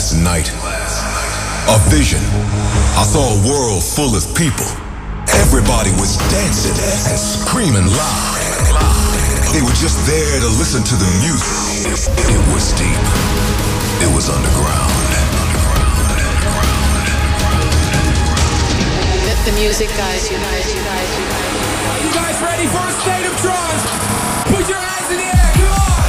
last night. A vision. I saw a world full of people. Everybody was dancing and screaming loud. They were just there to listen to the music. It was deep. It was underground. The music guys, you guys. You guys ready for a state of trance? Put your hands in the air, come on!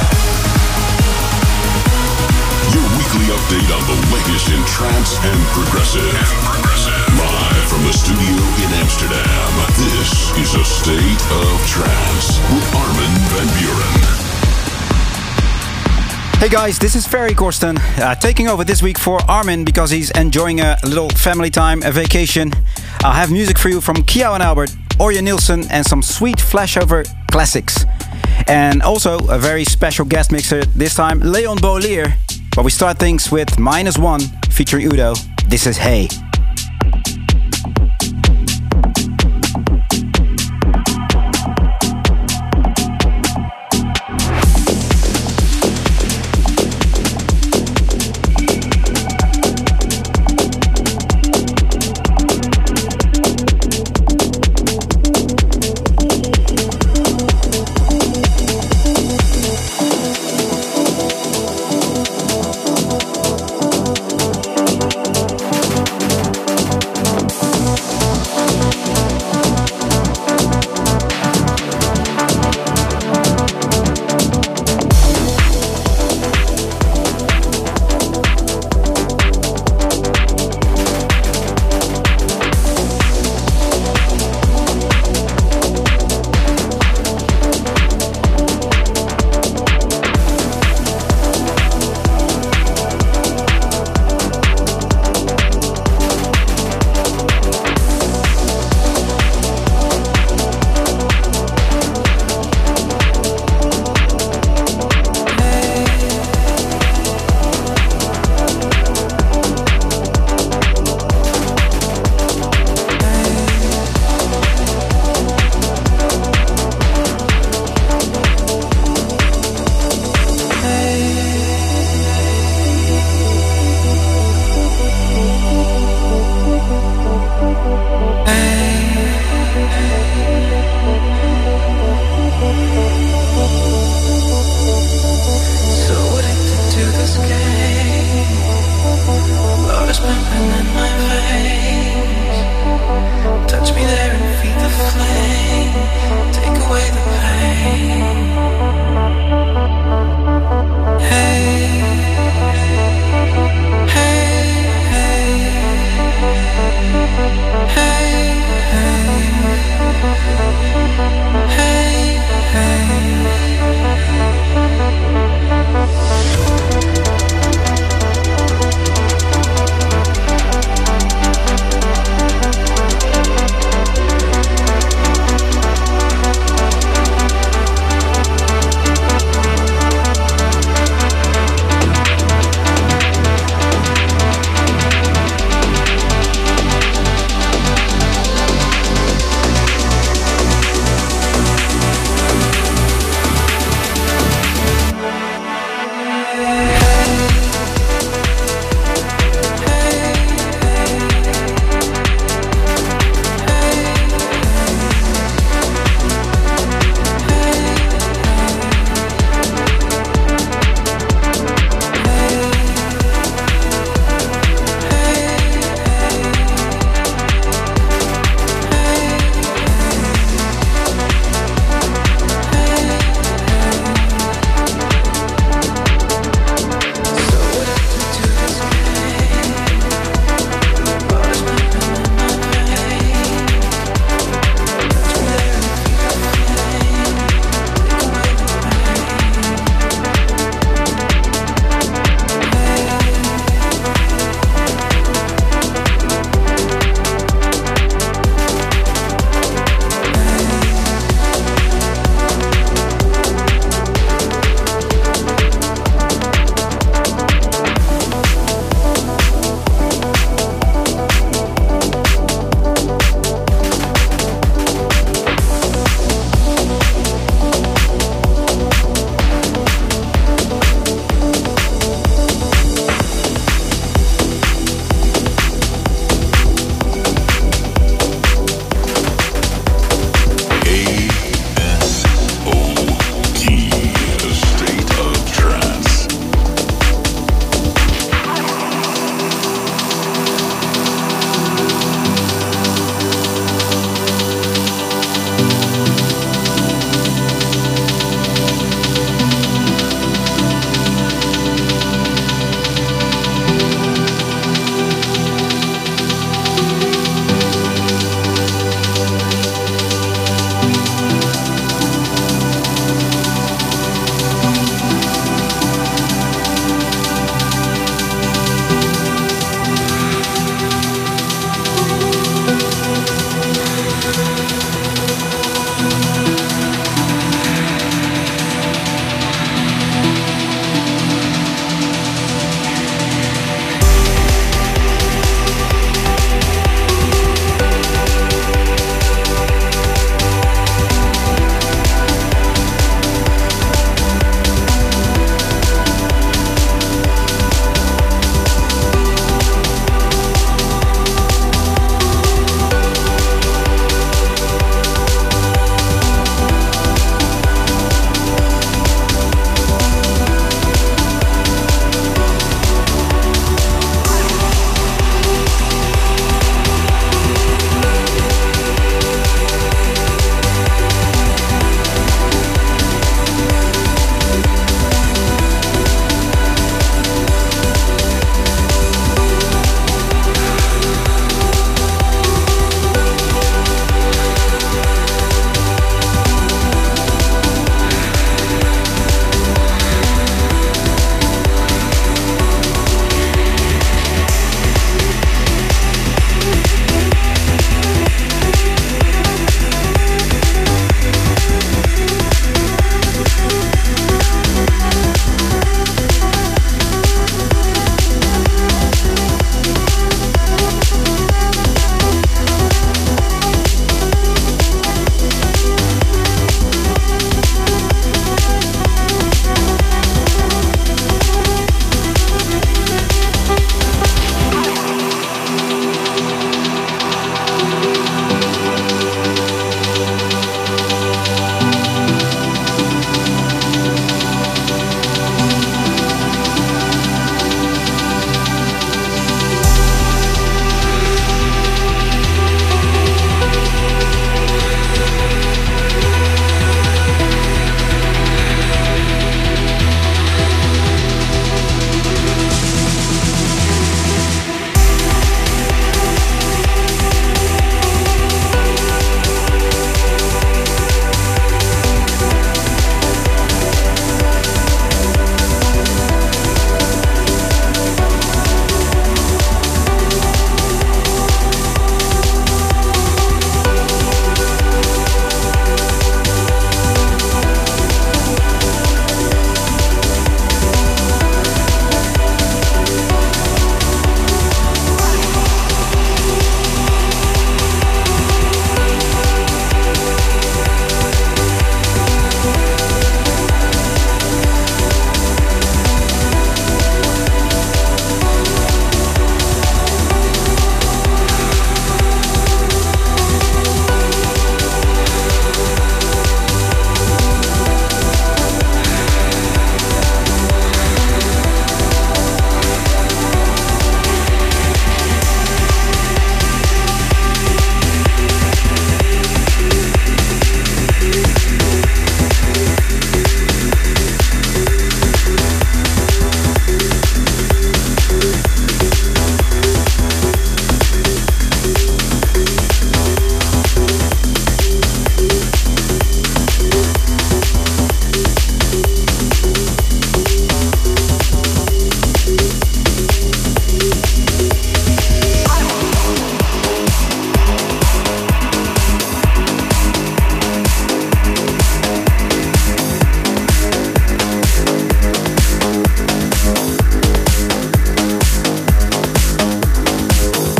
Your weekly update on the latest in trance and progressive. Live from the studio in Amsterdam, this is A State of Trance with Armin van Buuren. Hey guys, this is Ferry Corsten, taking over this week for Armin because he's enjoying a little family time, a vacation. I'll have music for you from Kiao and Albert, Orjan Nilsen, and some sweet flashover classics. And also a very special guest mixer, this time Leon Bolier. But we start things with -1 featuring Udo. This is Hey.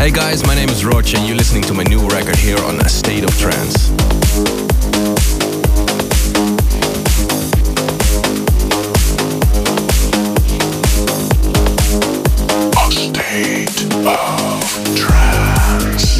Hey guys, my name is Roach and you're listening to my new record here on A State of Trance. A State of Trance.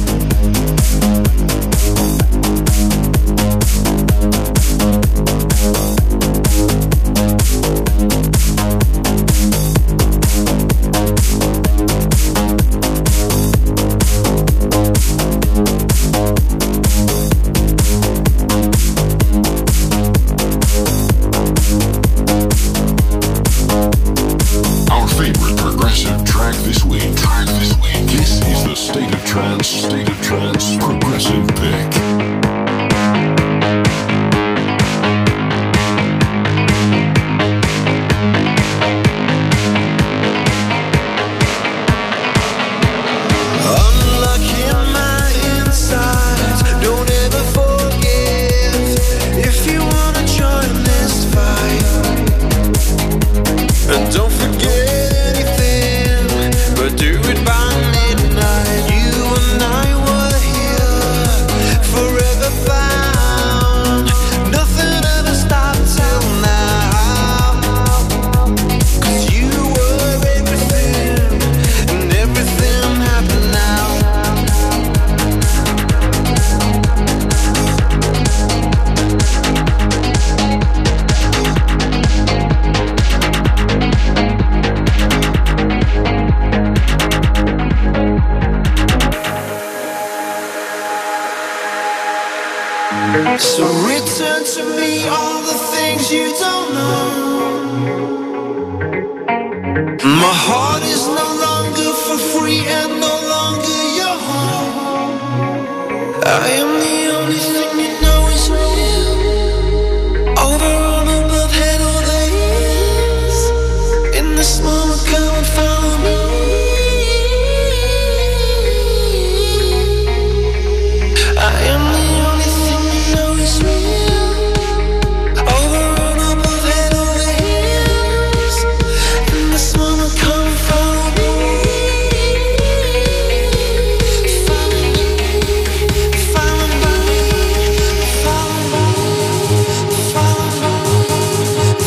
State of Trance Progressive Pick. So return to me all the things you don't know. My heart is no longer for free and no longer your home. I am the only thing you know is real. Over all above head all there is. In this moment come and follow me. I am the only thing you know is real. Over and above head over heels. In this moment come and follow me. Follow me, follow me, follow me, follow me,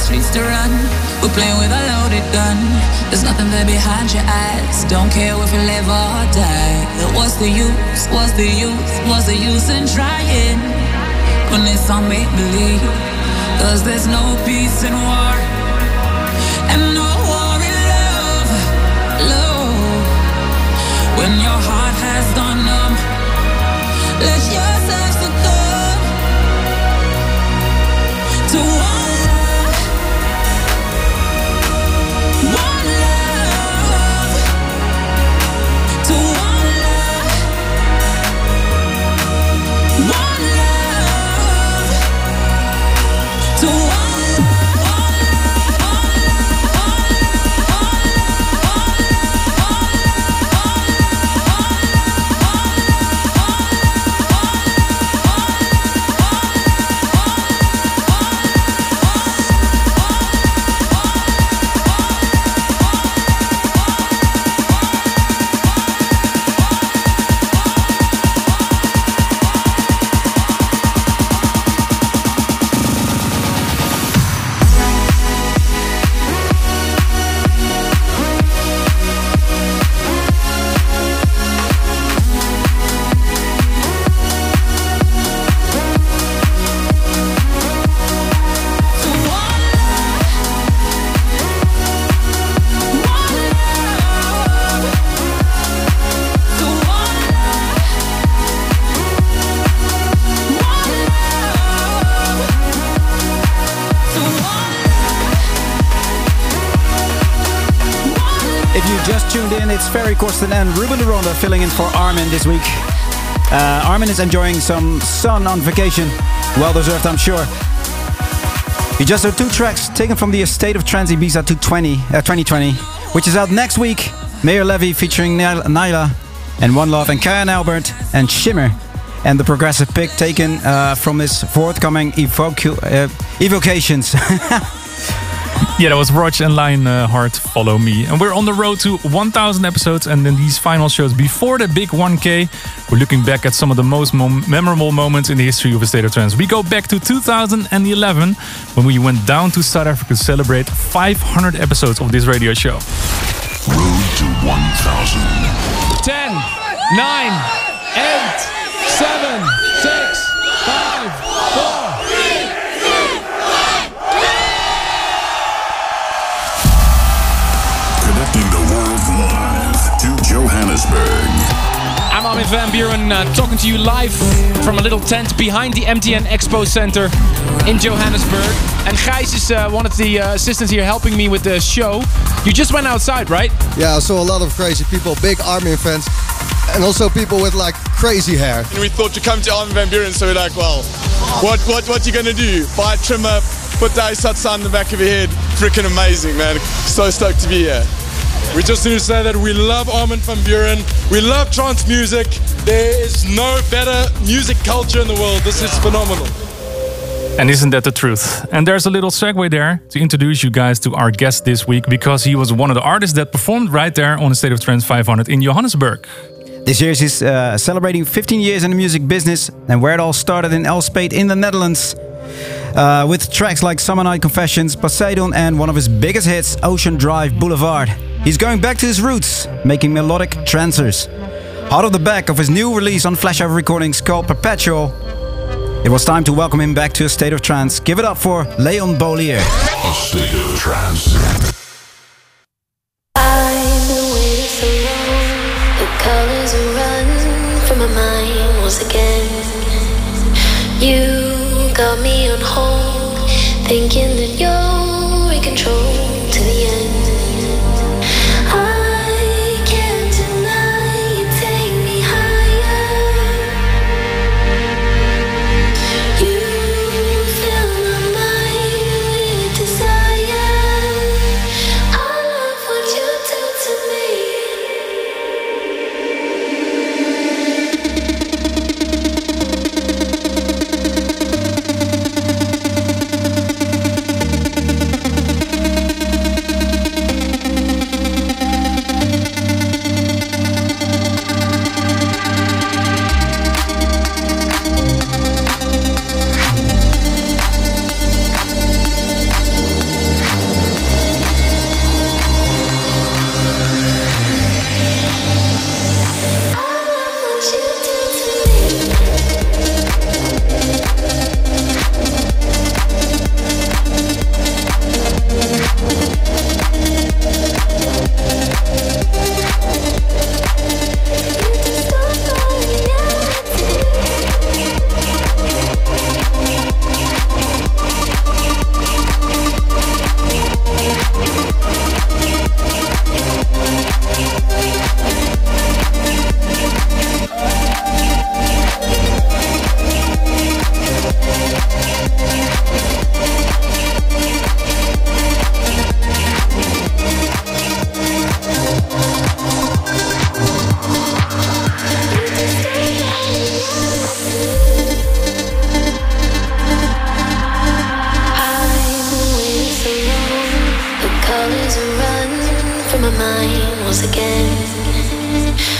streets to run. We're playing with a loaded gun. There's nothing there behind your eyes. Don't care if you live or die. What's the use? What's the use? What's the use in trying when it's all make believe? 'Cause there's no peace in war and no war in love. Love. When your heart has gone numb, let yourself succumb to one love, to one love, one love, to one. It's Ferry Corsten and Ruben de Ronde filling in for Armin this week. Armin is enjoying some sun on vacation. Well deserved, I'm sure. You just heard 2 tracks taken from the State of Trance Ibiza 2020, which is out next week. Mayor Levy featuring Nyla and One Love, and Kaya and Albert and Shimmer. And the progressive pick taken from his forthcoming Evocations. Yeah, that was Roach and Lionheart, Follow Me. And we're on the road to 1,000 episodes, and in these final shows before the big 1K, we're looking back at some of the most memorable moments in the history of A State of Trance. We go back to 2011, when we went down to South Africa to celebrate 500 episodes of this radio show. Road to 1,000. 10, 9, 8, 7, 6, 5, 4. Connecting the world live to Johannesburg. I'm Armin van Buuren, talking to you live from a little tent behind the MTN Expo Center in Johannesburg. And Gijs is one of the assistants here helping me with the show. You just went outside, right? Yeah, I saw a lot of crazy people, big Armin fans, and also people with like crazy hair. And we thought to come to Armin van Buuren, so we're like, well, what you gonna do? Buy a trimmer, put the Aisatsa on the back of your head. Freaking amazing, man. So stoked to be here. We just need to say that we love Armin van Buuren. We love trance music. There is no better music culture in the world. This is phenomenal. And isn't that the truth? And there's a little segue there to introduce you guys to our guest this week, because he was one of the artists that performed right there on the State of Trance 500 in Johannesburg. This year he's celebrating 15 years in the music business, and where it all started in Elspet in the Netherlands. With tracks like Summer Night Confessions, Poseidon, and one of his biggest hits, Ocean Drive Boulevard. He's going back to his roots, making melodic trancers. Out of the back of his new release on Flashover Recordings called Perpetual, it was time to welcome him back to A State of Trance. Give it up for Leon Bolier. A State of Trance. I've been waiting so long. The colors are run from my mind once again. You got me on hold, thinking that you're in control to the end. I can't deny you take me higher. You fill my mind with desire. I love what you do to me.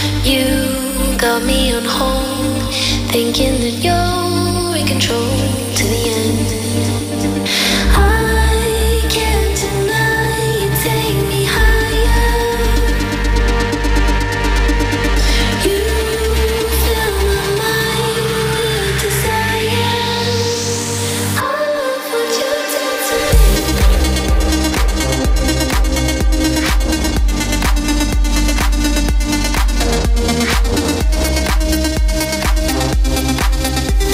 You got me on hold, thinking that you're in control to the end. I can't deny you take me higher. You fill my mind with desire. I love what you did to me.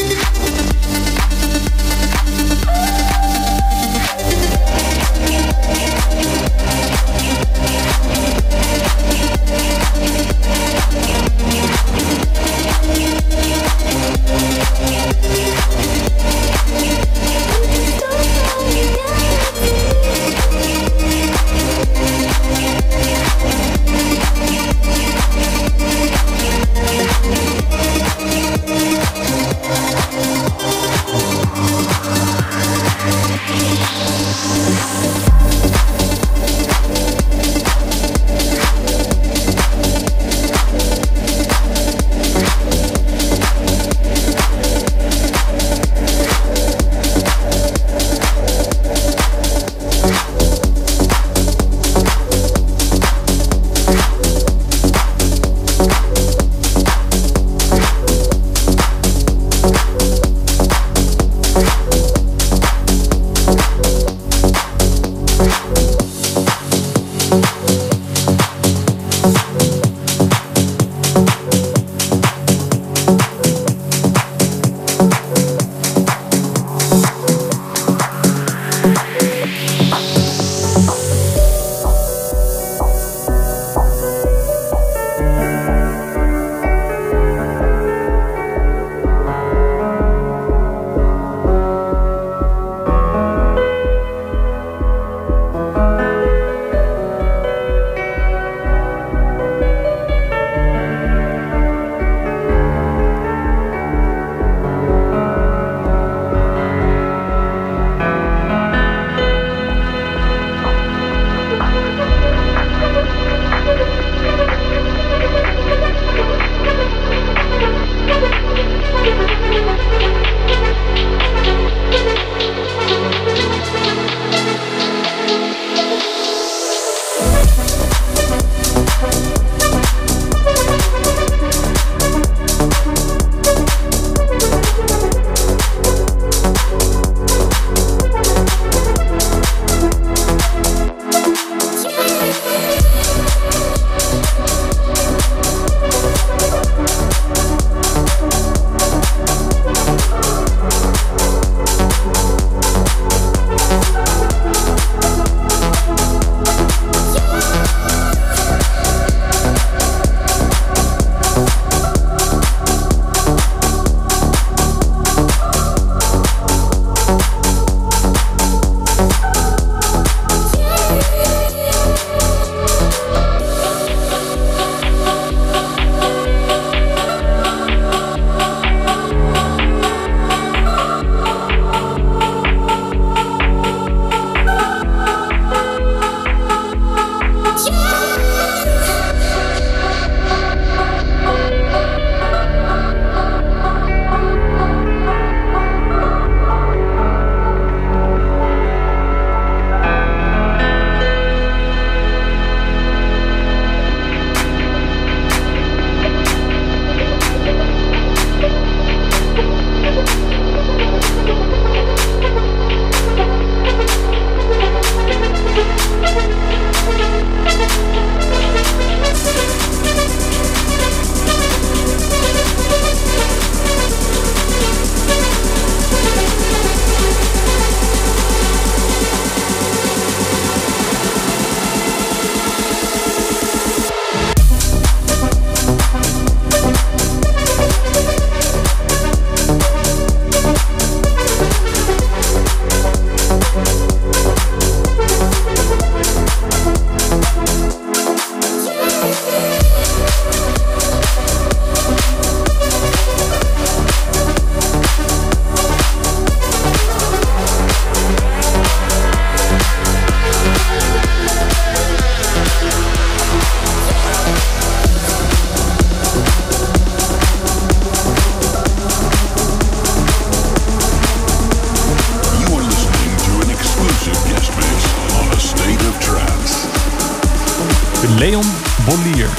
Leon Bollier.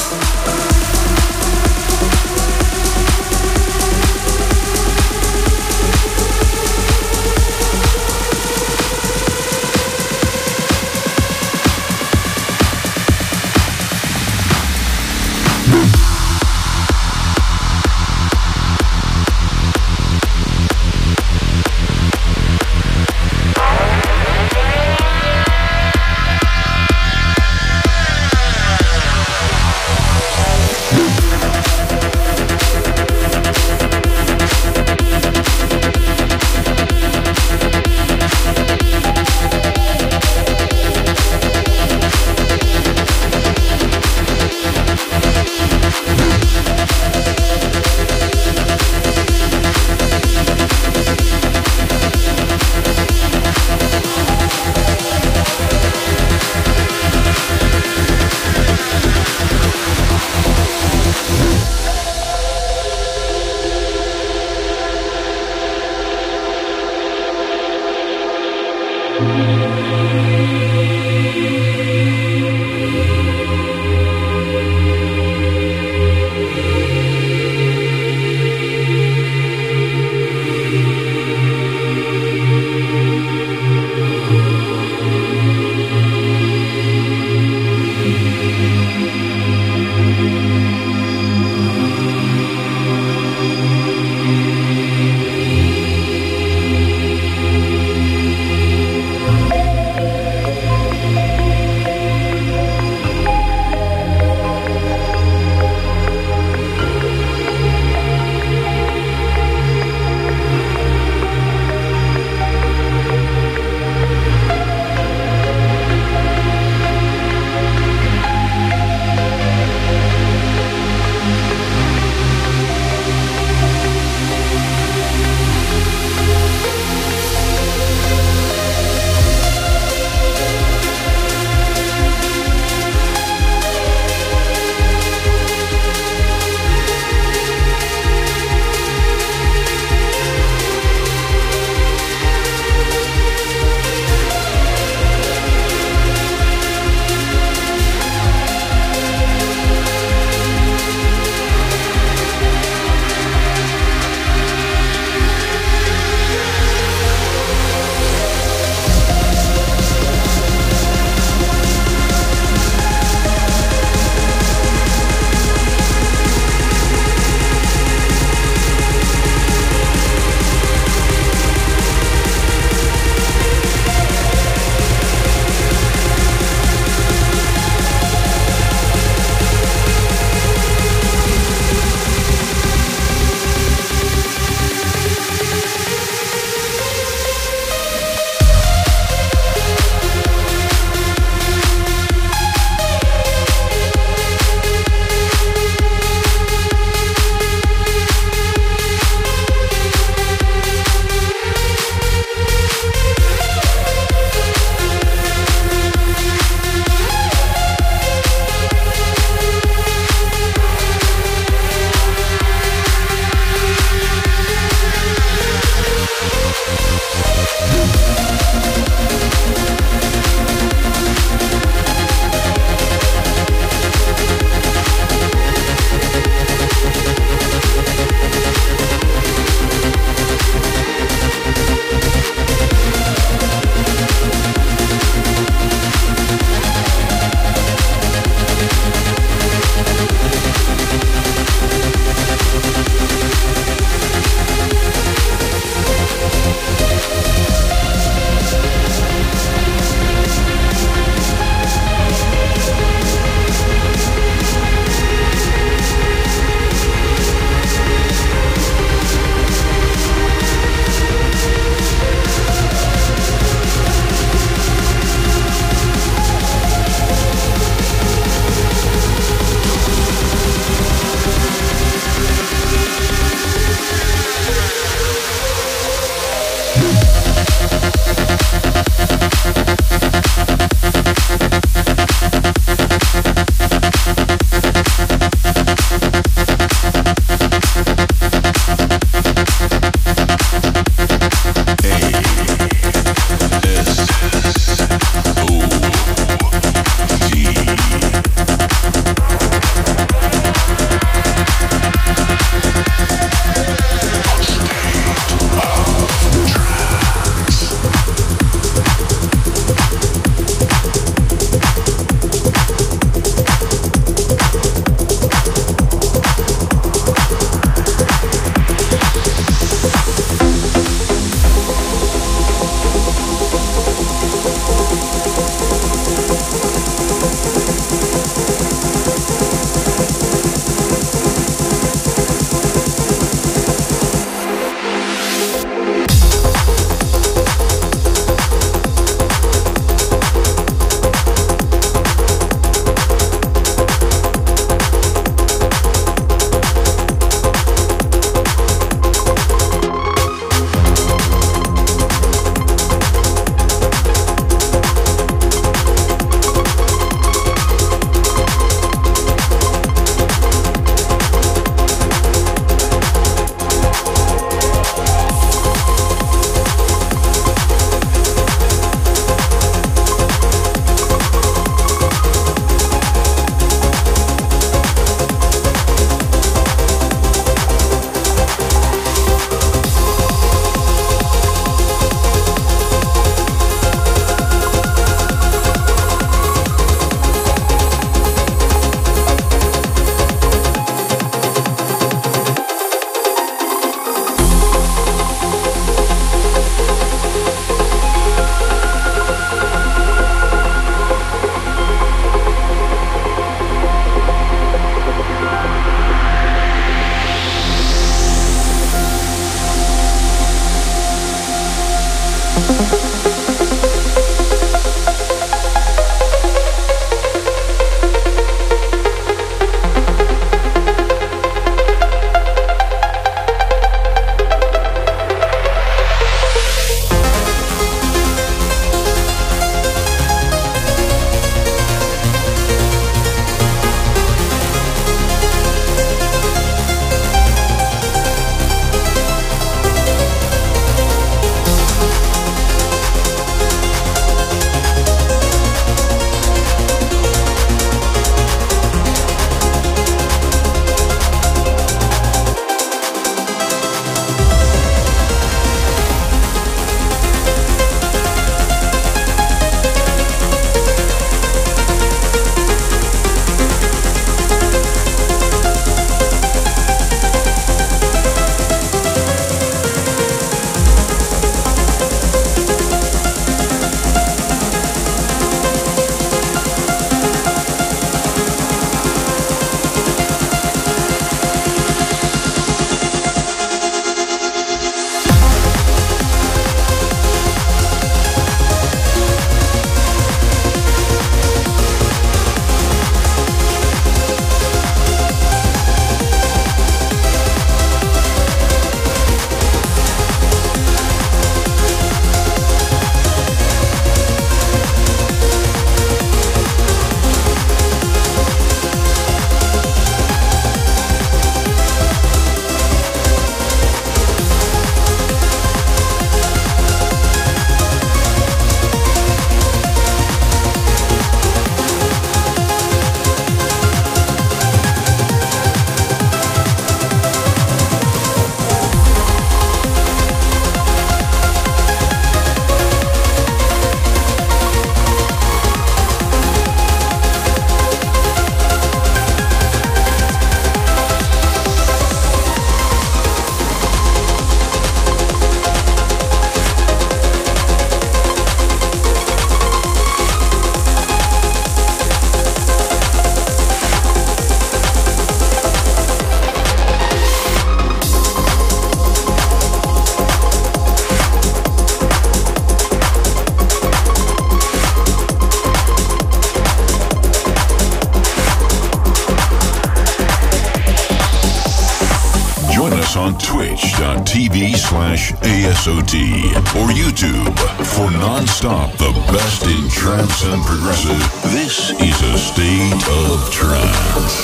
us on twitch.tv/ASOT or YouTube for non-stop the best in trance and progressive. This is a state of trance.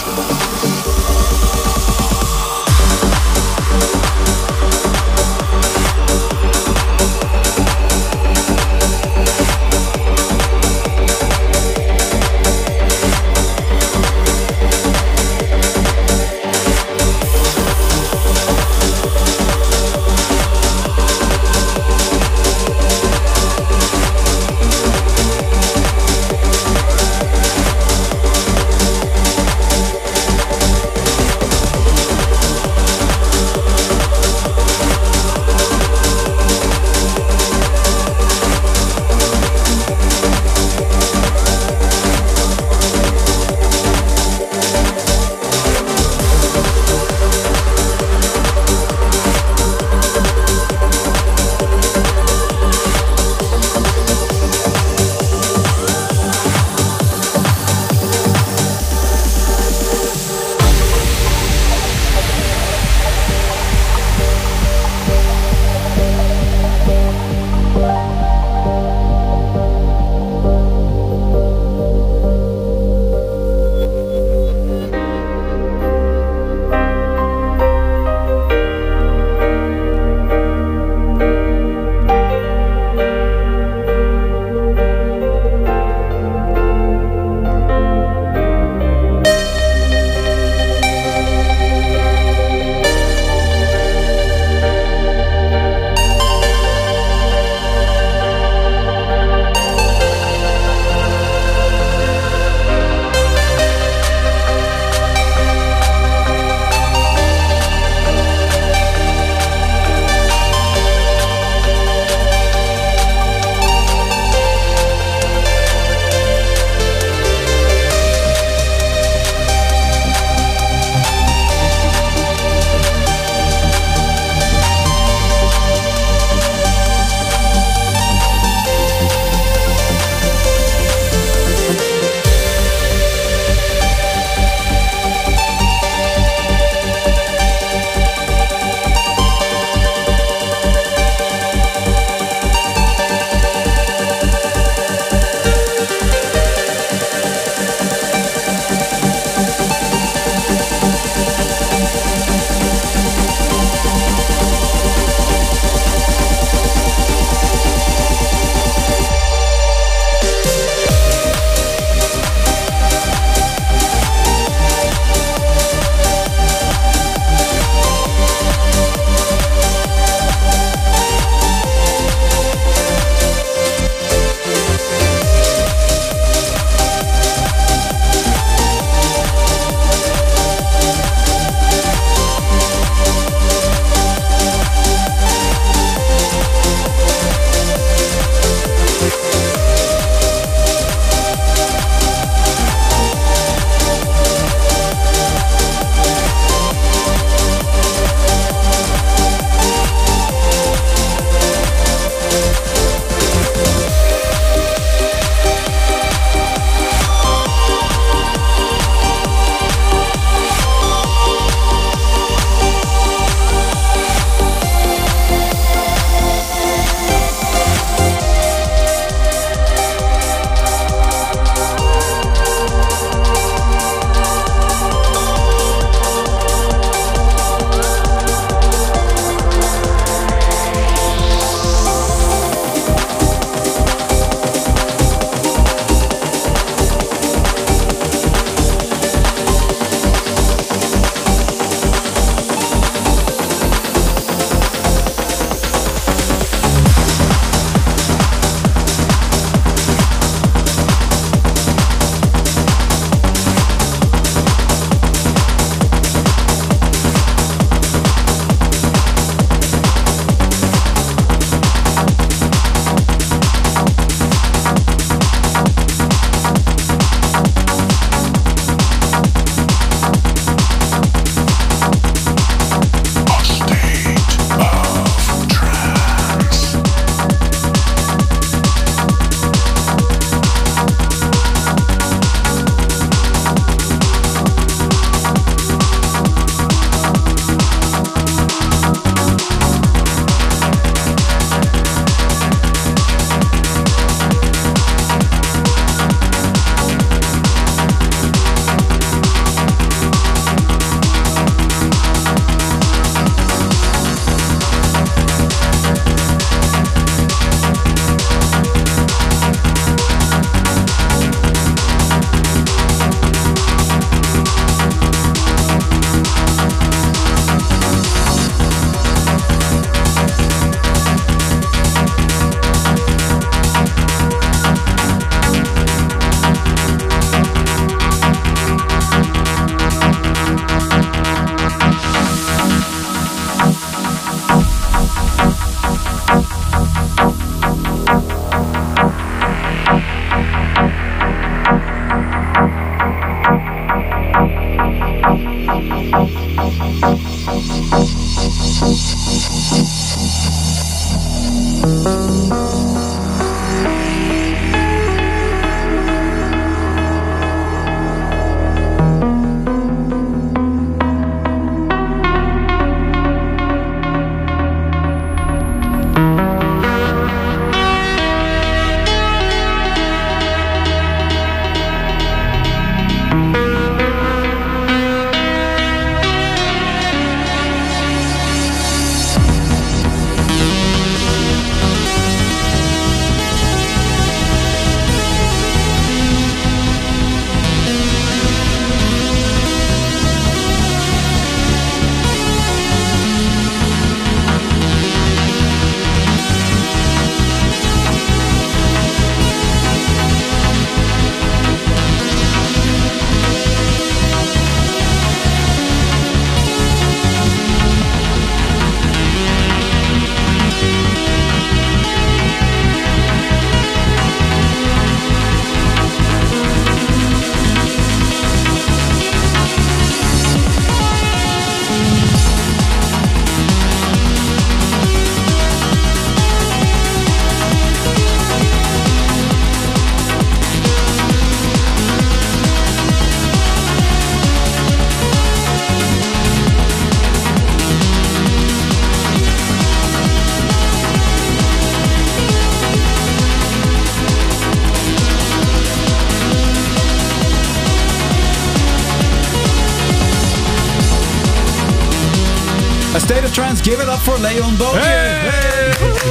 State of Trance, give it up for Leon Bolier. Hey,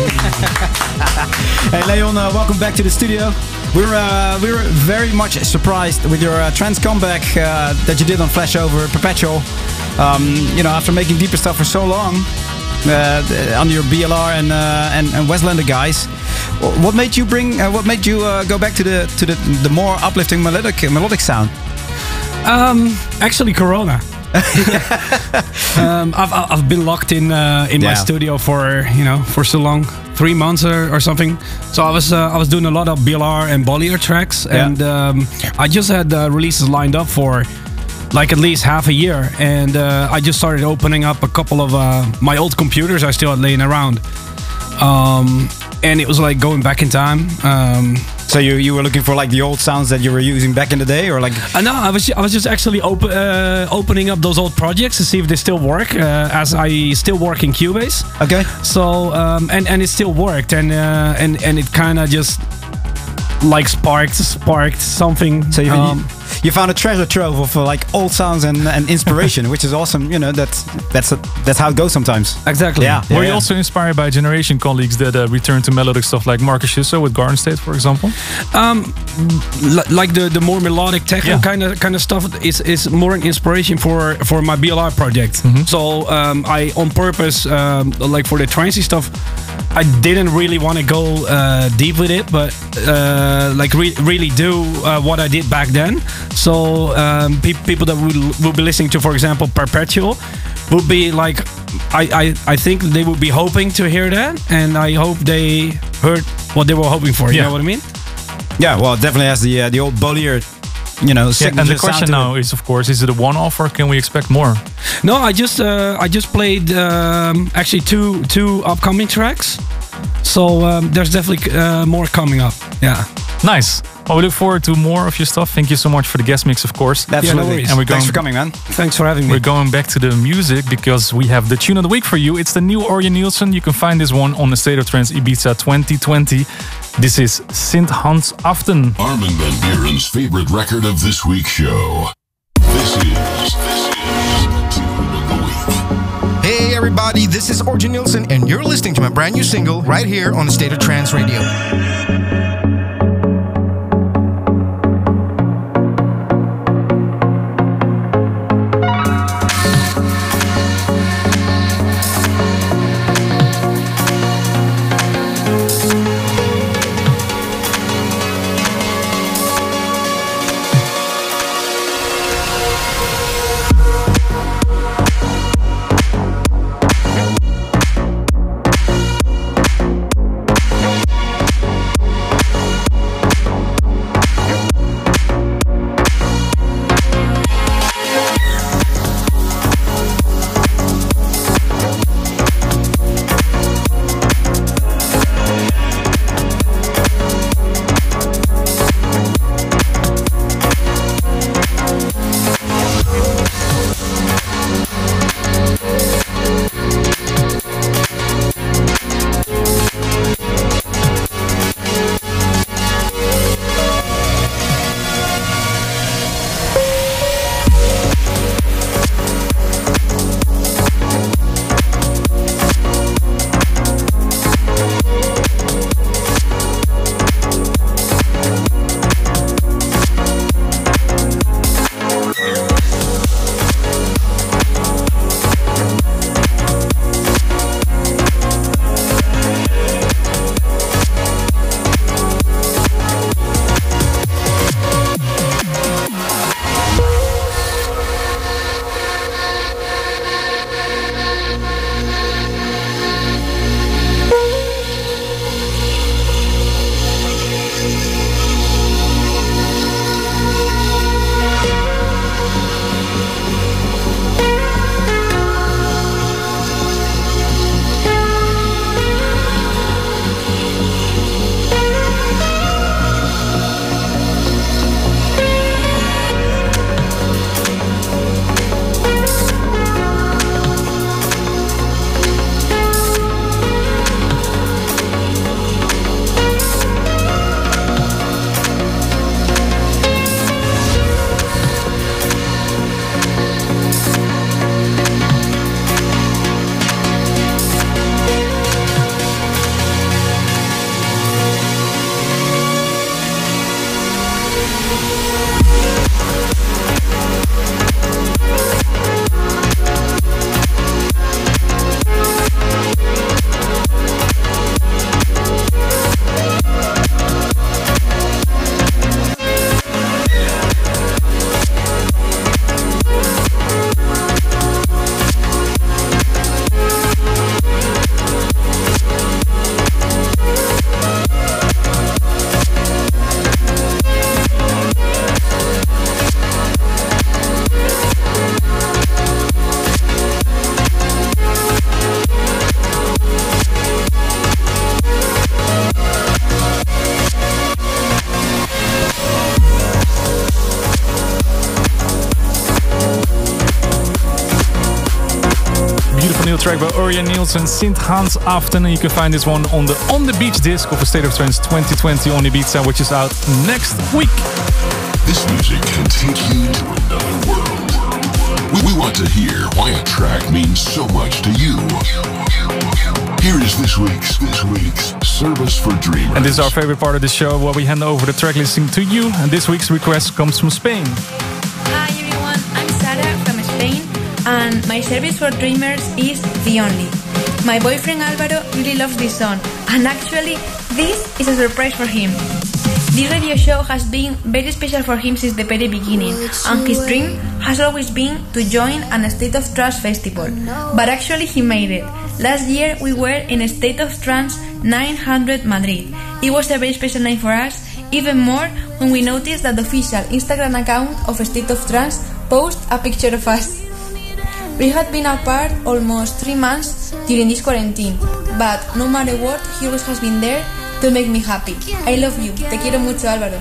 hey Leon, welcome back to the studio. We were very much surprised with your trance comeback that you did on Flashover Perpetual. After making deeper stuff for so long under your BLR and Westlander guys. What made you go back to the more uplifting melodic sound? Actually, Corona. I've been locked in my studio for so long, 3 months or something. So I was doing a lot of BLR and Bolier tracks, and I just had releases lined up for like at least half a year, and I just started opening up a couple of my old computers I still had laying around, and it was like going back in time. So you were looking for like the old sounds that you were using back in the day, or like? No, I was just actually opening up those old projects to see if they still work, as I still work in Cubase. Okay. So and it still worked, and it kind of just like sparked something. So you found a treasure trove of like old sounds and inspiration, which is awesome. You know, that's how it goes sometimes. Exactly. Yeah. Were you also inspired by Generation colleagues that return to melodic stuff like Marcus Schusso with Garden State, for example? Like the more melodic techno kind of stuff is more an inspiration for my BLR project. Mm-hmm. So I on purpose like for the trancey stuff, I didn't really want to go deep with it, but like really do what I did back then. So people that will be listening to, for example, Perpetual, would be like, I think they would be hoping to hear that, and I hope they heard what they were hoping for. You know what I mean? Yeah, well, it definitely has the old Bolier, and the question now is, of course, is it a one-off or can we expect more? No, I just played actually two upcoming tracks, so there's definitely more coming up. Yeah. Nice. Well, we look forward to more of your stuff. Thank you so much for the guest mix, of course. Absolutely. And Thanks for coming, man. Thanks for having me. We're going back to the music because we have the tune of the week for you. It's the new Orjan Nilsen. You can find this one on the State of Trance Ibiza 2020. This is Sint Hans Aften. Armin van Buuren's favorite record of this week's show. This is Tune of the Week. Hey everybody, this is Orjan Nilsen, and you're listening to my brand new single right here on the State of Trance Radio. Beautiful new track by Ørjan Nilsen, Sint Hans Aften. And you can find this one on the Beach disc of A State of Trance 2020 on Ibiza, which is out next week. This music can take you to another world. We want to hear why a track means so much to you. Here is this week's Service for Dreamers. And this is our favorite part of the show, where we hand over the track listing to you. And this week's request comes from Spain. Hi everyone, I'm Sara from Spain, and my service for dreamers is The Only. My boyfriend Álvaro really loves this song, and actually this is a surprise for him. This radio show has been very special for him since the very beginning, and his dream has always been to join an State of Trance festival. But actually he made it. Last year we were in a State of Trance 900 Madrid. It was a very special night for us, even more when we noticed that the official Instagram account of A State of Trance posted a picture of us. We had been apart almost 3 months during this quarantine, but no matter what, he always has been there to make me happy. I love you. Te quiero mucho, Álvaro.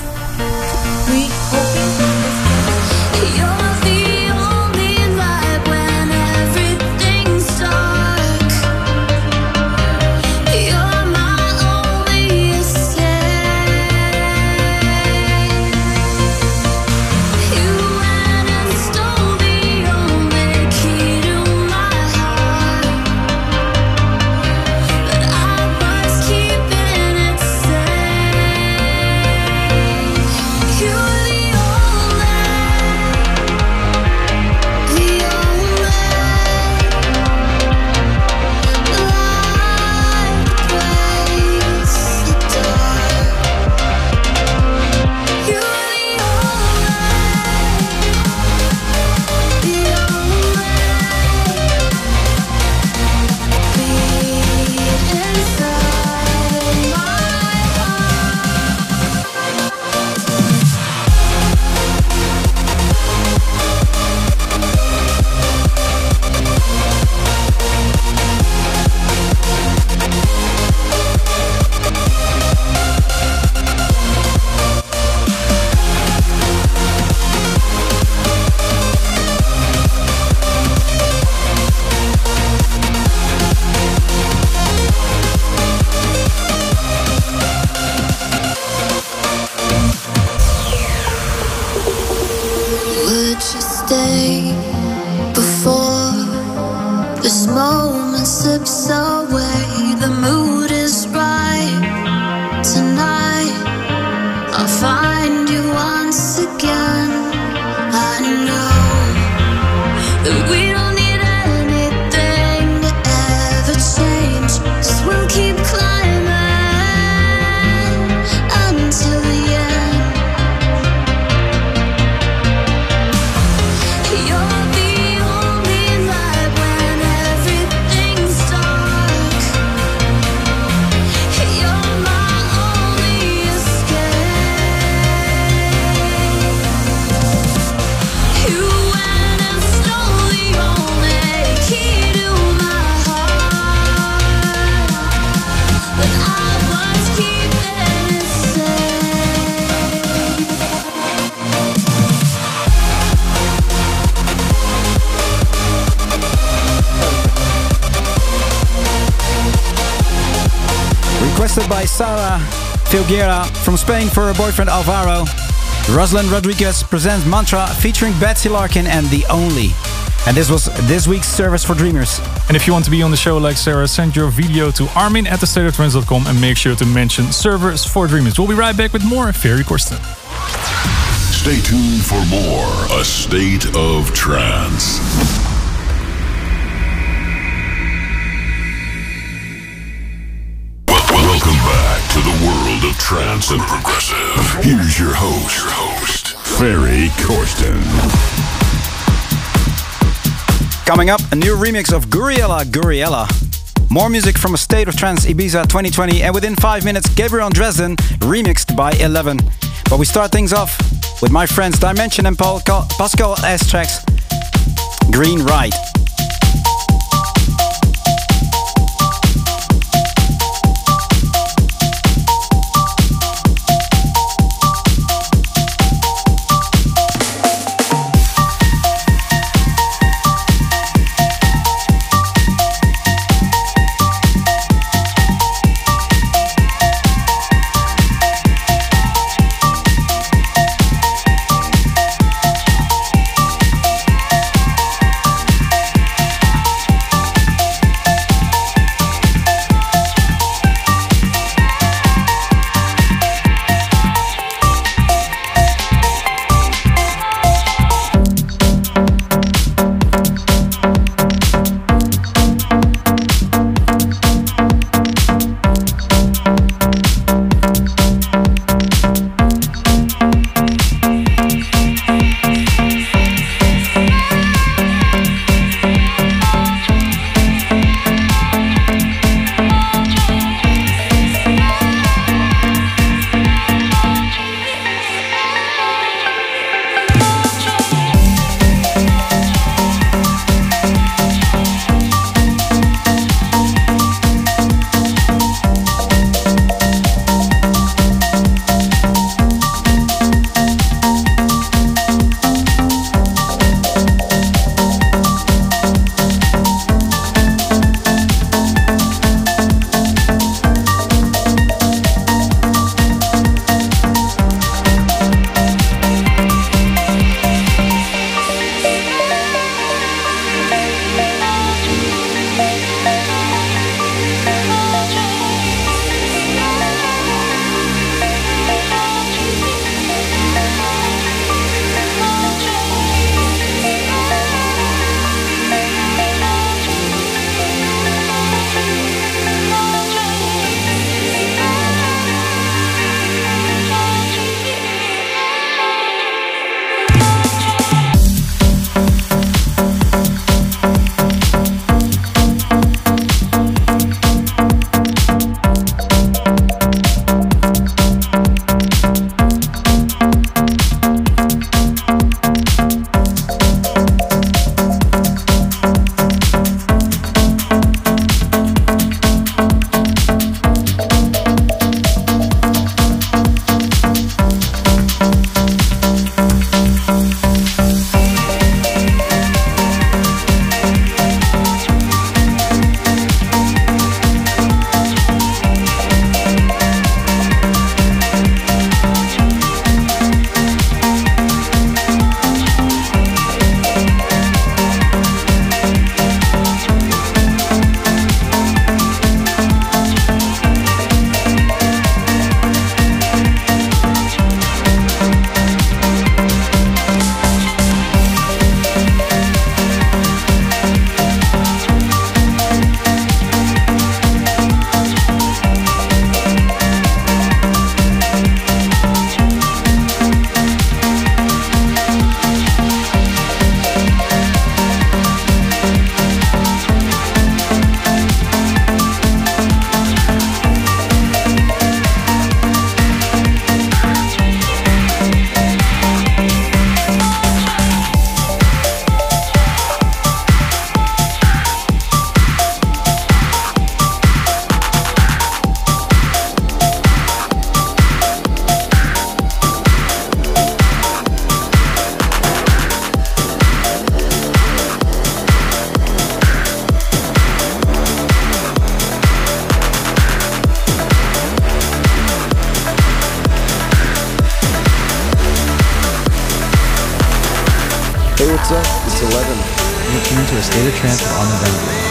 By Sara Filguera from Spain for her boyfriend Alvaro. Rosalind Rodriguez presents Mantra featuring Betsy Larkin and The Only. And this was this week's Service for Dreamers. And if you want to be on the show like Sarah, send your video to armin@thestateoftrance.com and make sure to mention Service for Dreamers. We'll be right back with more Ferry Corsten. Stay tuned for more A State of Trance. Welcome back to the world of trance and progressive. Here's your host, Ferry Corsten. Coming up, a new remix of Guriella Guriella. More music from A State of Trance Ibiza 2020, and within 5 minutes, Gabriel Dresden, remixed by 11. But we start things off with my friends Dimension and Pascal S tracks, Green Ride. to A State of Trance with Armin van Buuren.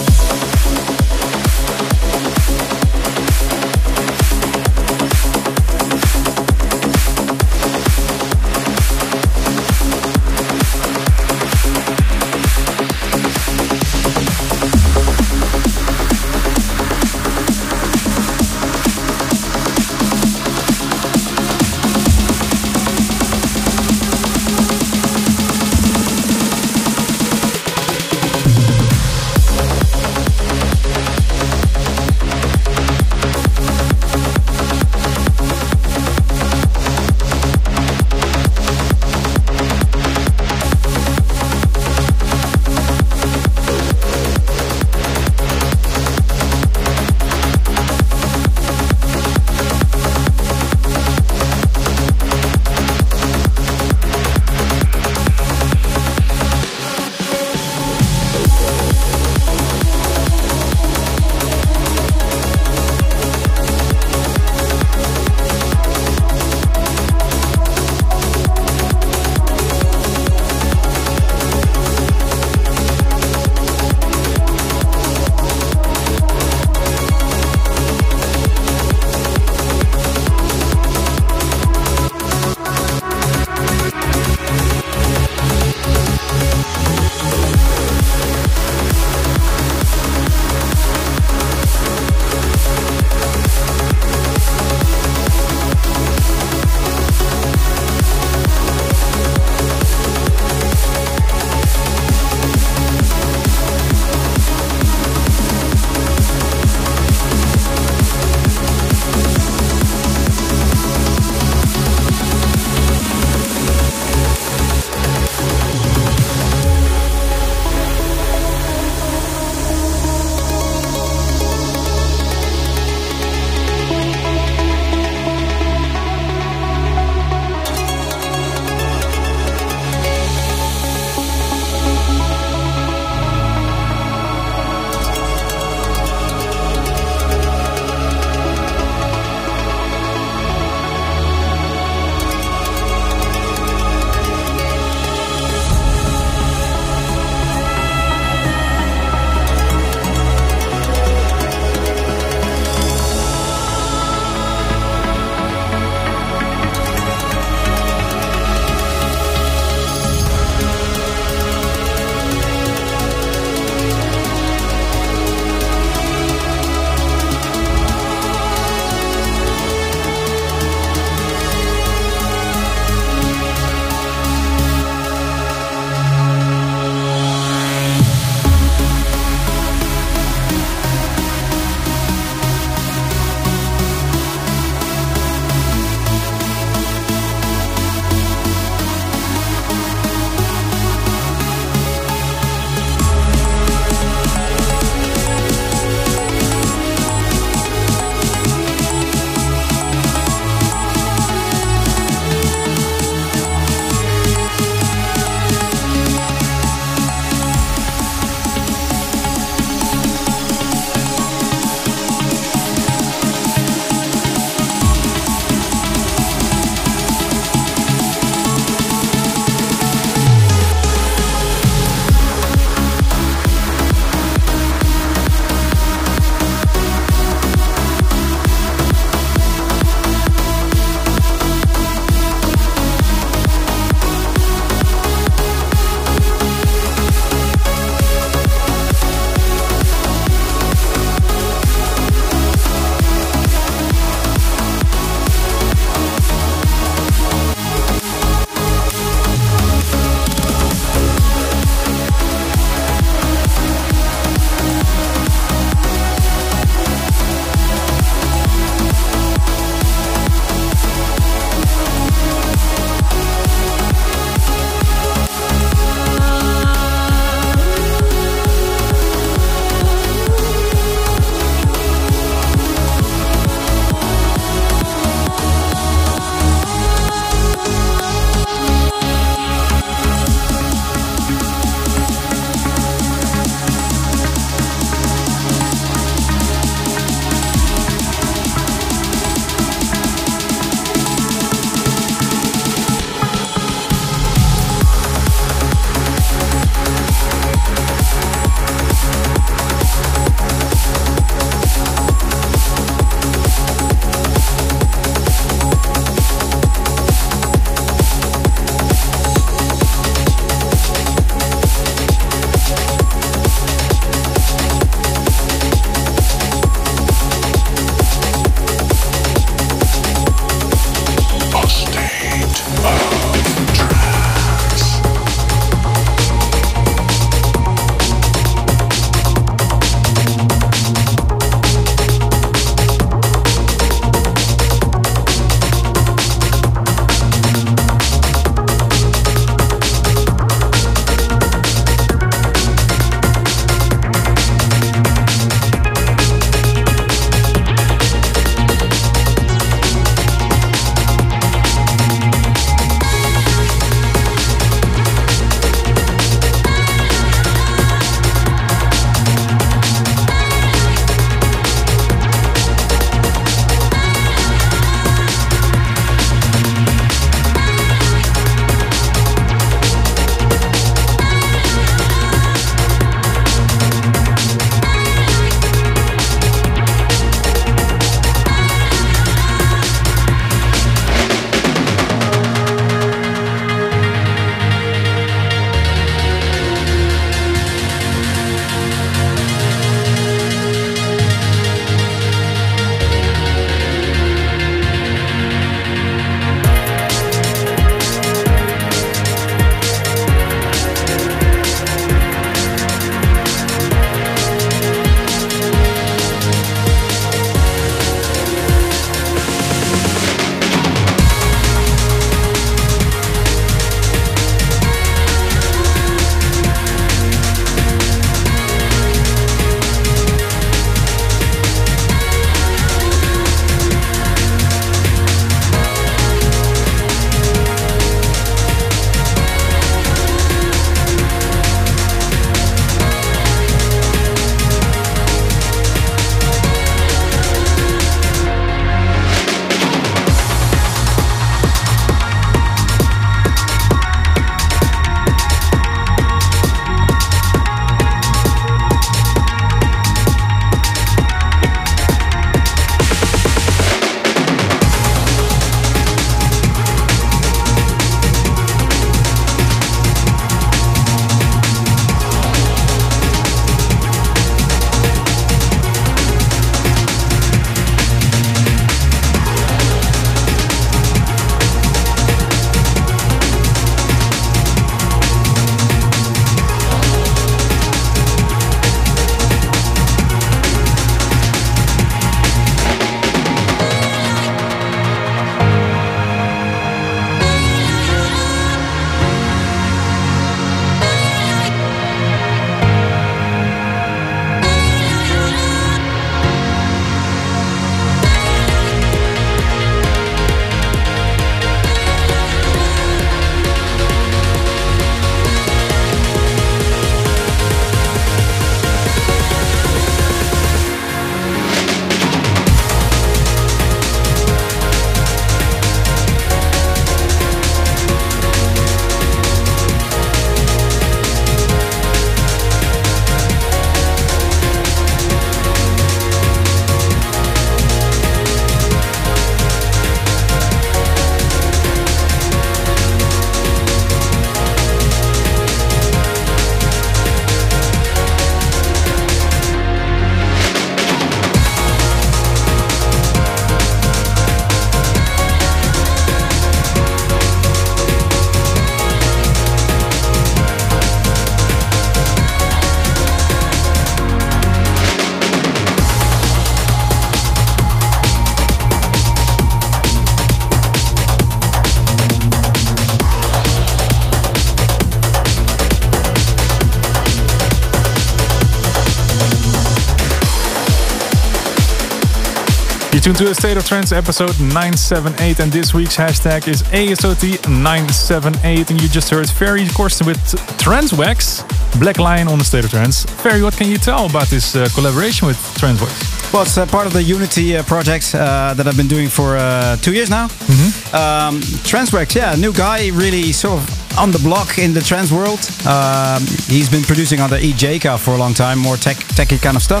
You tune to a State of Trance episode 978, and this week's hashtag is ASOT978. And you just heard Ferry Corsten with Transwax, Black Lion on the State of Trance. Ferry, what can you tell about this collaboration with Transwax? Well, it's part of the Unity project that I've been doing for 2 years now. Transwax, yeah, new guy, really sort of on the block in the trance world. He's been producing under EJK for a long time, more techy kind of stuff.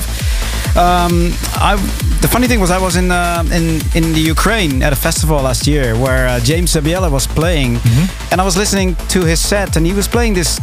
The funny thing was, I was in the Ukraine at a festival last year where James Zabiela was playing, and I was listening to his set, and he was playing this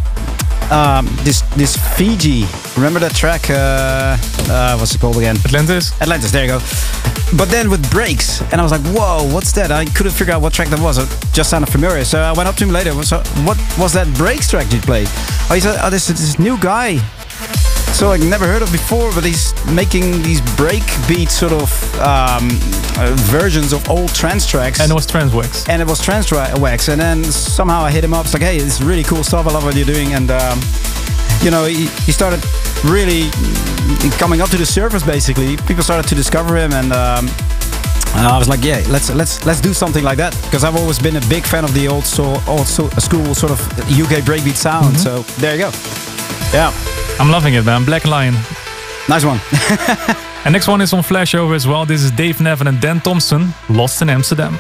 Fiji. Remember that track? What's it called again? Atlantis. Atlantis. There you go. But then with breaks, and I was like, "Whoa, what's that?" I couldn't figure out what track that was. It just sounded familiar. So I went up to him later. So what was that breaks track you played? Oh, he said, "Oh, this new guy." So I never heard of before, but he's making these breakbeat sort of versions of old trance tracks. And it was Transwax. And it was Transwax. And then somehow I hit him up. It's like, hey, it's really cool stuff. I love what you're doing. And you know, he started really coming up to the surface. Basically, people started to discover him, and I was like, yeah, let's do something like that, because I've always been a big fan of the old school sort of UK breakbeat sound. So there you go. Yeah. I'm loving it, man. Black Lion. Nice one. And next one is on Flashover as well. This is Dave Nevin and Dan Thompson, Lost in Amsterdam.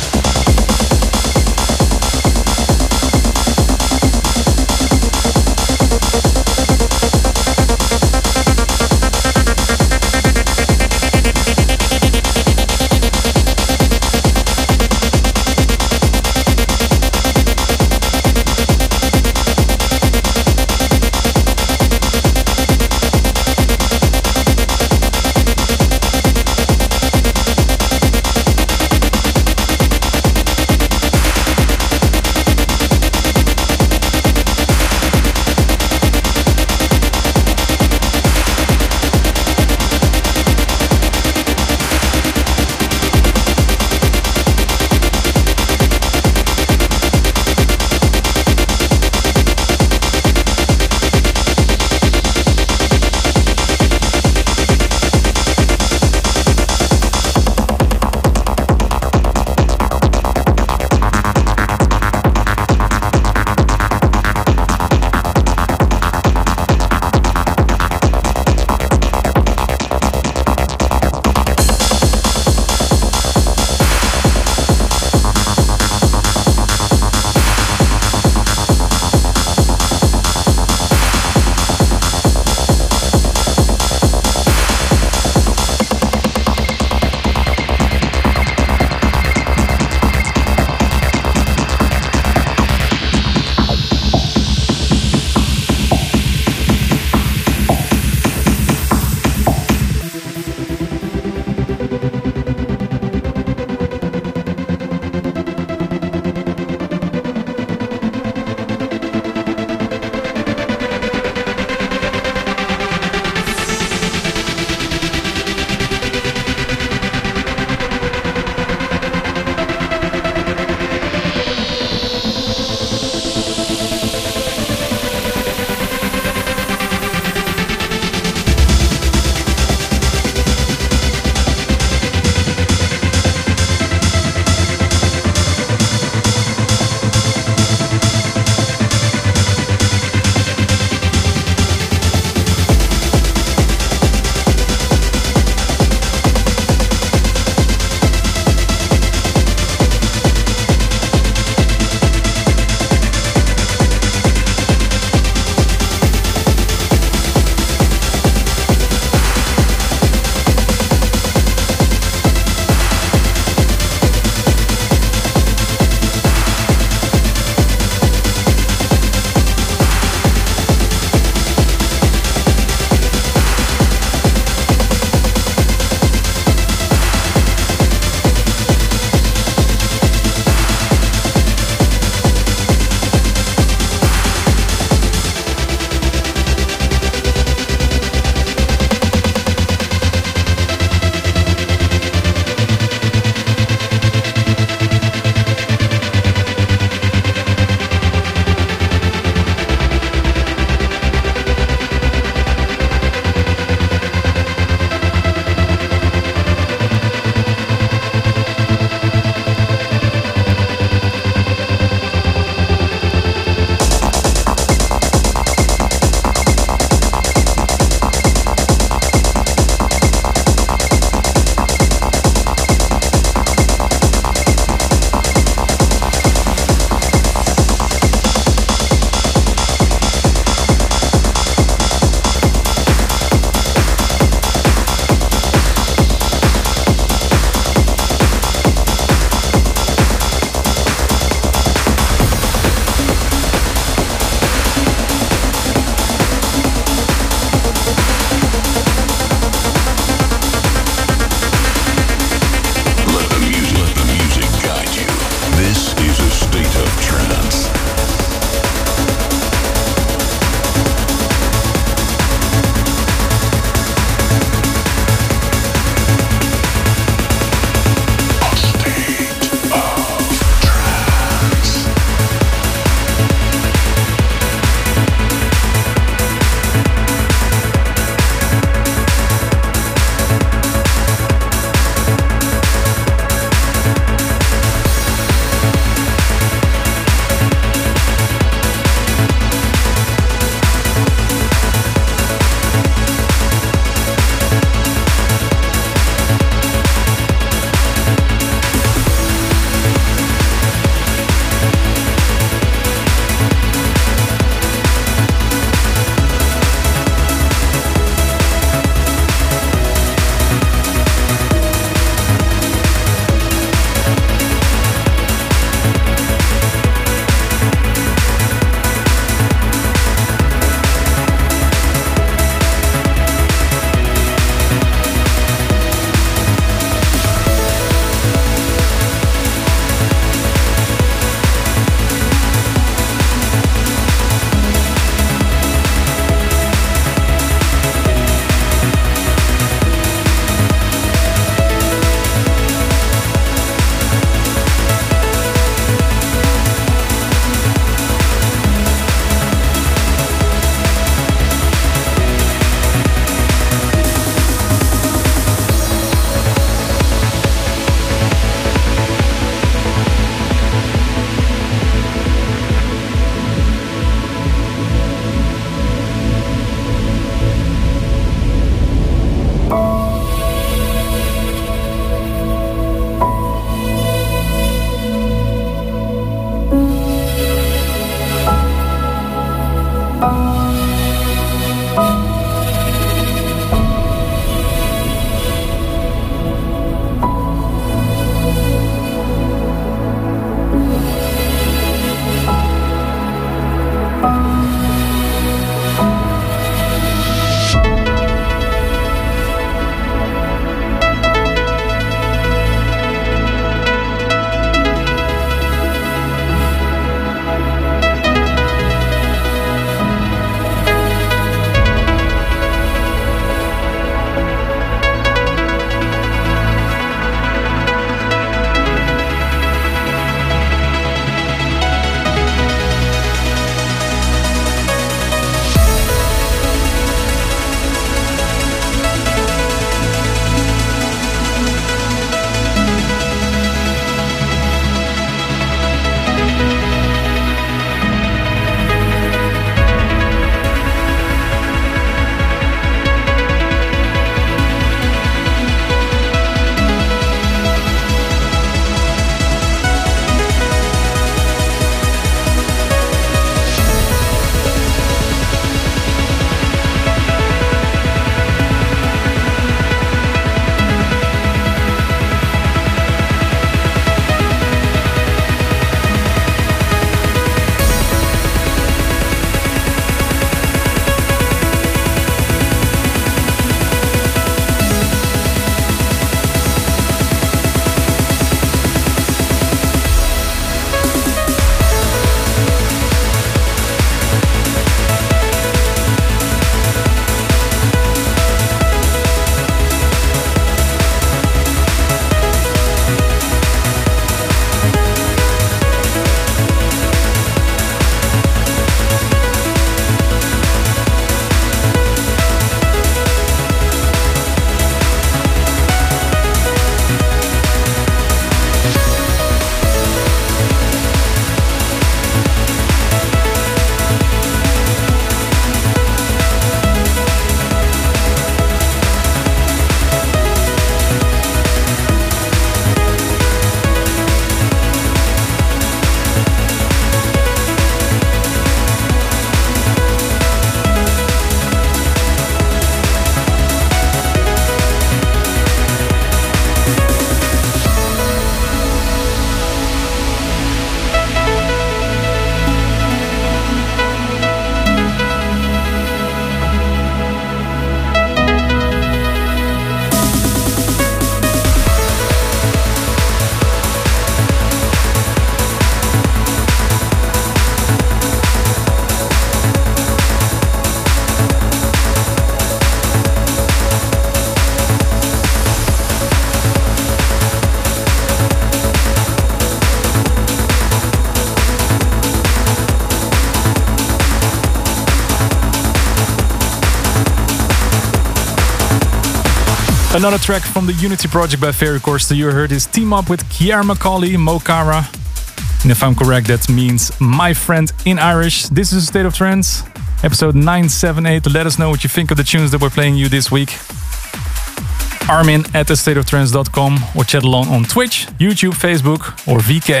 Another track from the Unity project by Ferry Corsten. You heard his team up with Kier Macaulay, Mokara. And if I'm correct, that means my friend in Irish. This is State of Trance, episode 978. Let us know what you think of the tunes that we're playing you this week. Armin at thestateoftrance.com or chat along on Twitch, YouTube, Facebook or VK.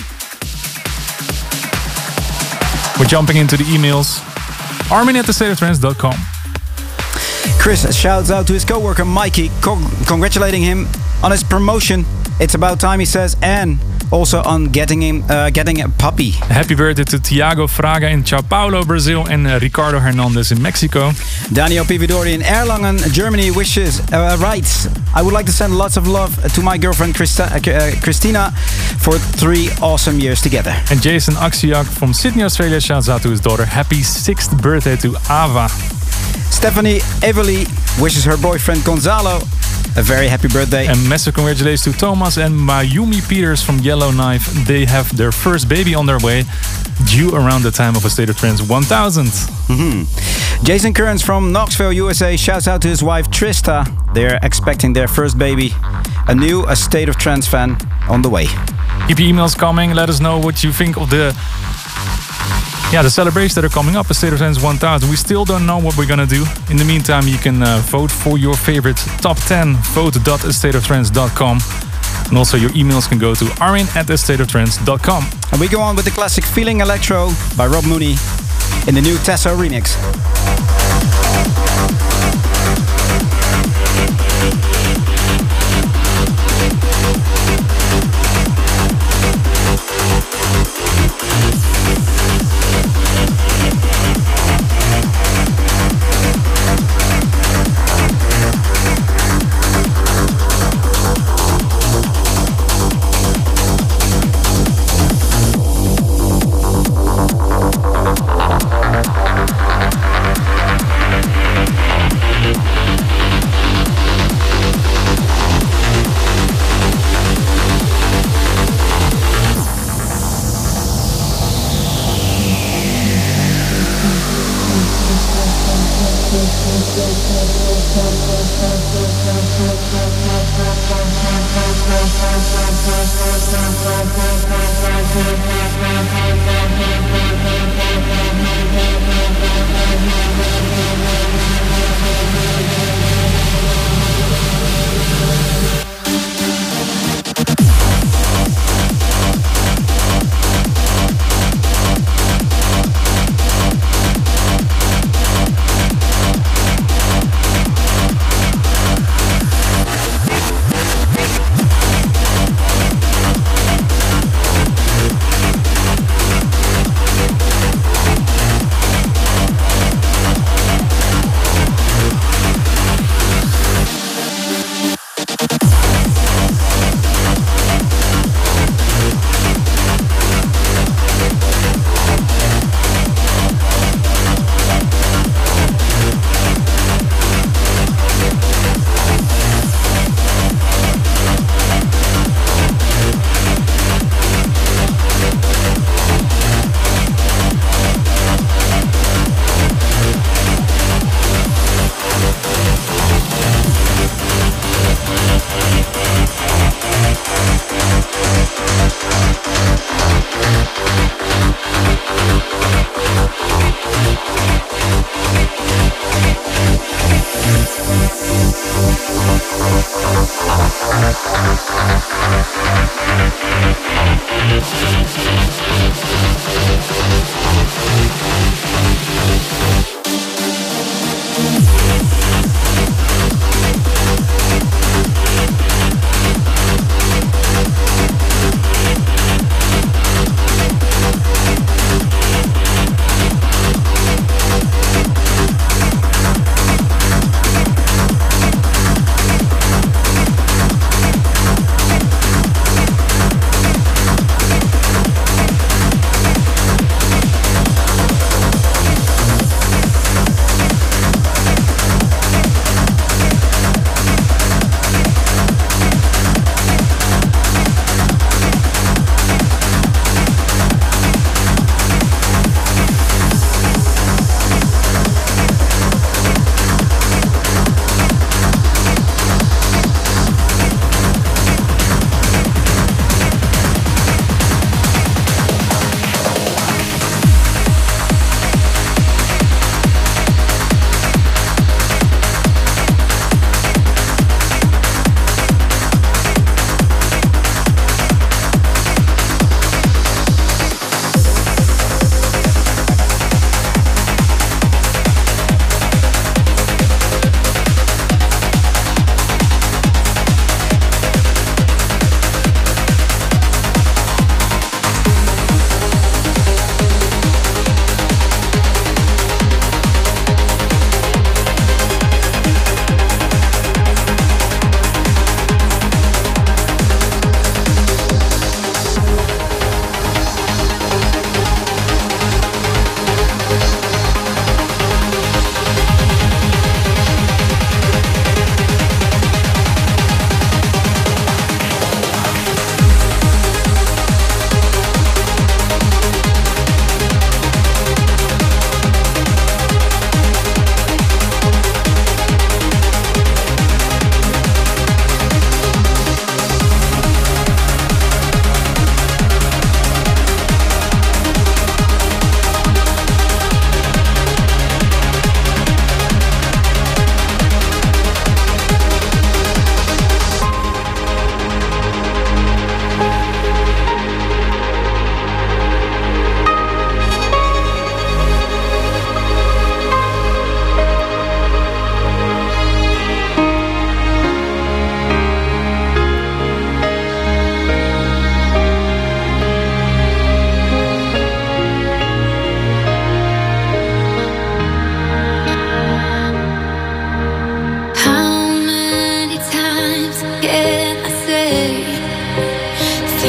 We're jumping into the emails. Armin at thestateoftrance.com. Chris shouts out to his co-worker Mikey, congratulating him on his promotion. It's about time, he says, and also on getting a puppy. Happy birthday to Tiago Fraga in Sao Paulo, Brazil, and Ricardo Hernandez in Mexico. Daniel Pividori in Erlangen, Germany wishes, writes, I would like to send lots of love to my girlfriend Christina for 3 awesome years together. And Jason Axiak from Sydney, Australia shouts out to his daughter. Happy 6th birthday to Ava. Stephanie Everly wishes her boyfriend Gonzalo a very happy birthday. And massive congratulations to Thomas and Mayumi Peters from Yellowknife. They have their first baby on their way, due around the time of A State of Trance 1000. Jason Kearns from Knoxville, USA shouts out to his wife Trista. They're expecting their first baby. A State of Trance fan on the way. Keep your emails coming. Let us know what you think of the celebrations that are coming up, A State of Trance 1000. We still don't know what we're gonna do. In the meantime, you can vote for your favorite top 10. Vote.astateoftrance.com. And also your emails can go to armin@astateoftrance.com. And we go on with the classic Feeling Electro by Rob Mooney in the new Tesso remix.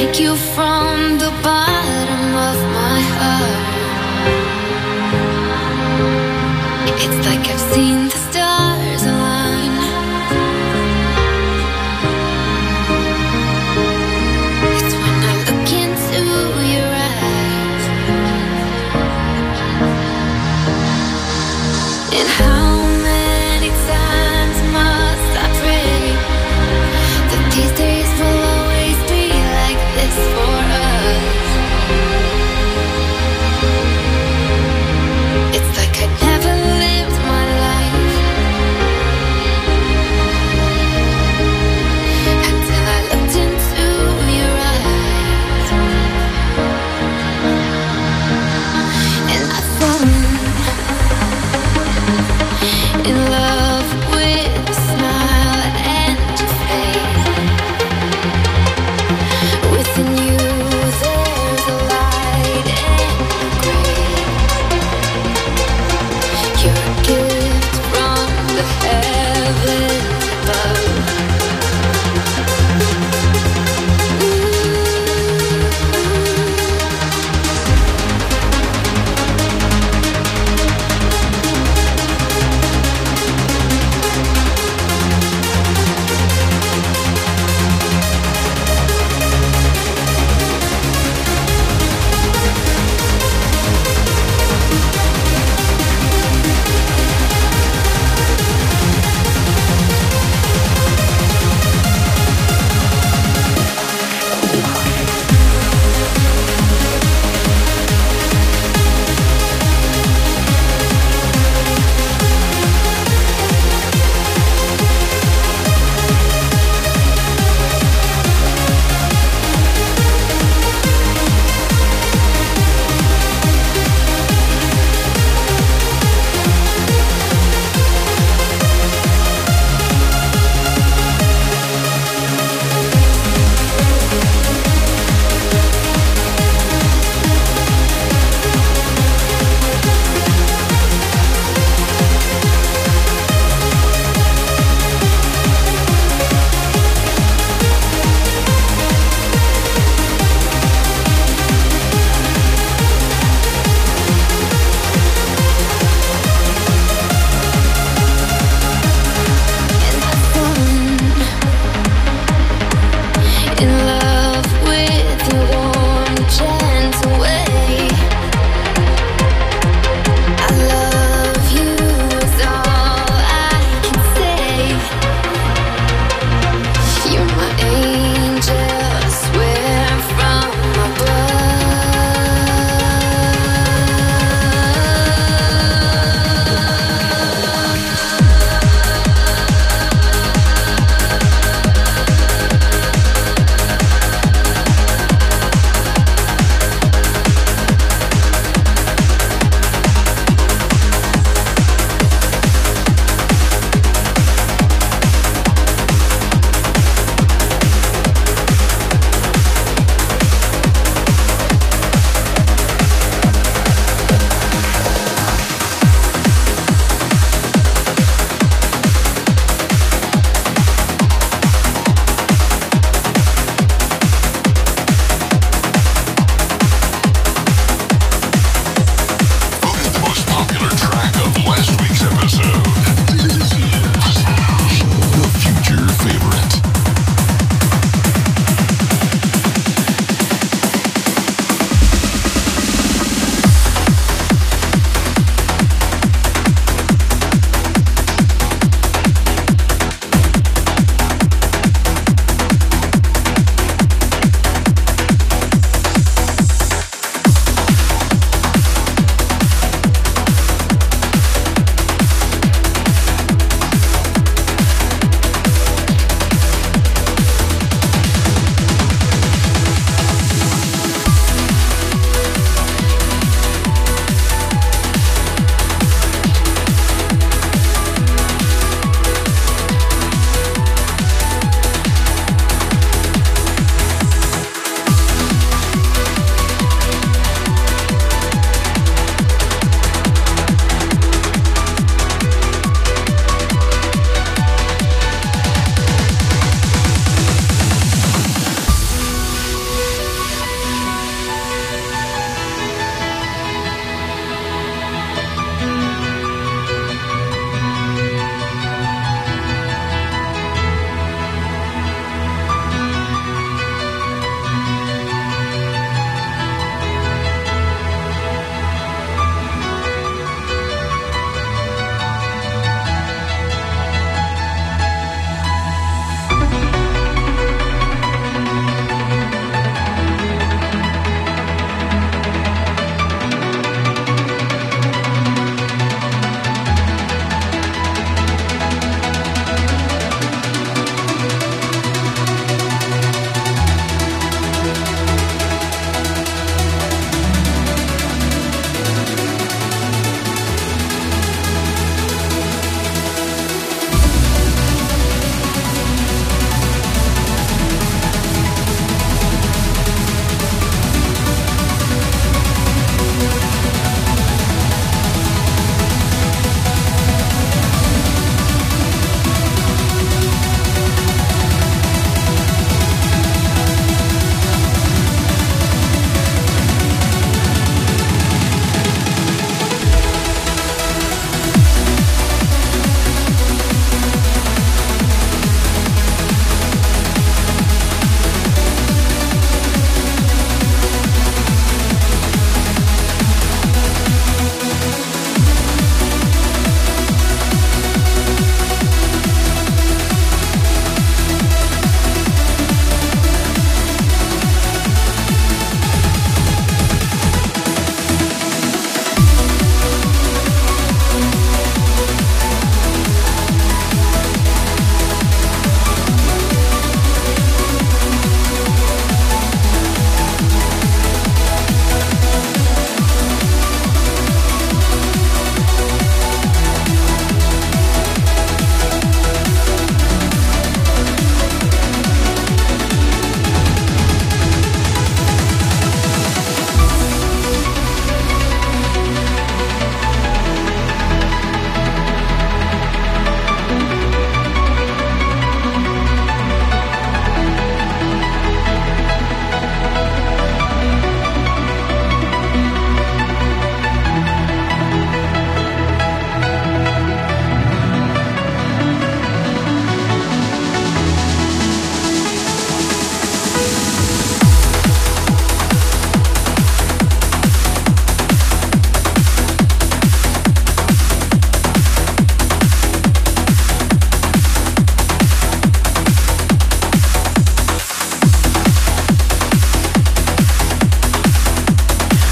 thank you from the bottom of my heart. It's like I've seen the stars align. It's when I look into your eyes. And how many times must I pray that these days will always be like this for us? It's like I never lived my life.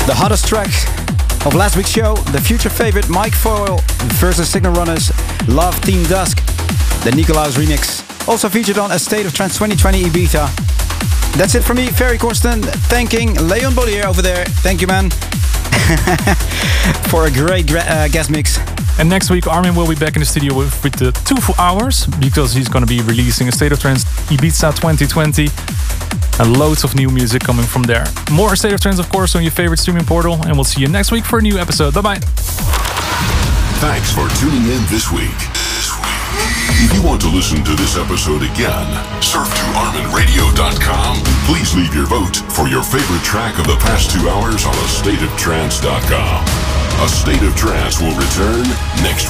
The hottest track of last week's show, the future favorite Mike Foyle versus Signal Runners Love Team Dusk, the Nikolaus remix, also featured on A State of Trance 2020 Ibiza. That's it for me, Ferry Corsten, thanking Leon Bollier over there. Thank you, man, for a great guest mix. And next week, Armin will be back in the studio with the 2 hours, because he's going to be releasing A State of Trance Ibiza 2020. And loads of new music coming from there. More State of Trance, of course, on your favorite streaming portal. And we'll see you next week for a new episode. Bye-bye. Thanks for tuning in this week. If you want to listen to this episode again, surf to ArminRadio.com. Please leave your vote for your favorite track of the past 2 hours on AstateOfTrance.com. A State of Trance will return next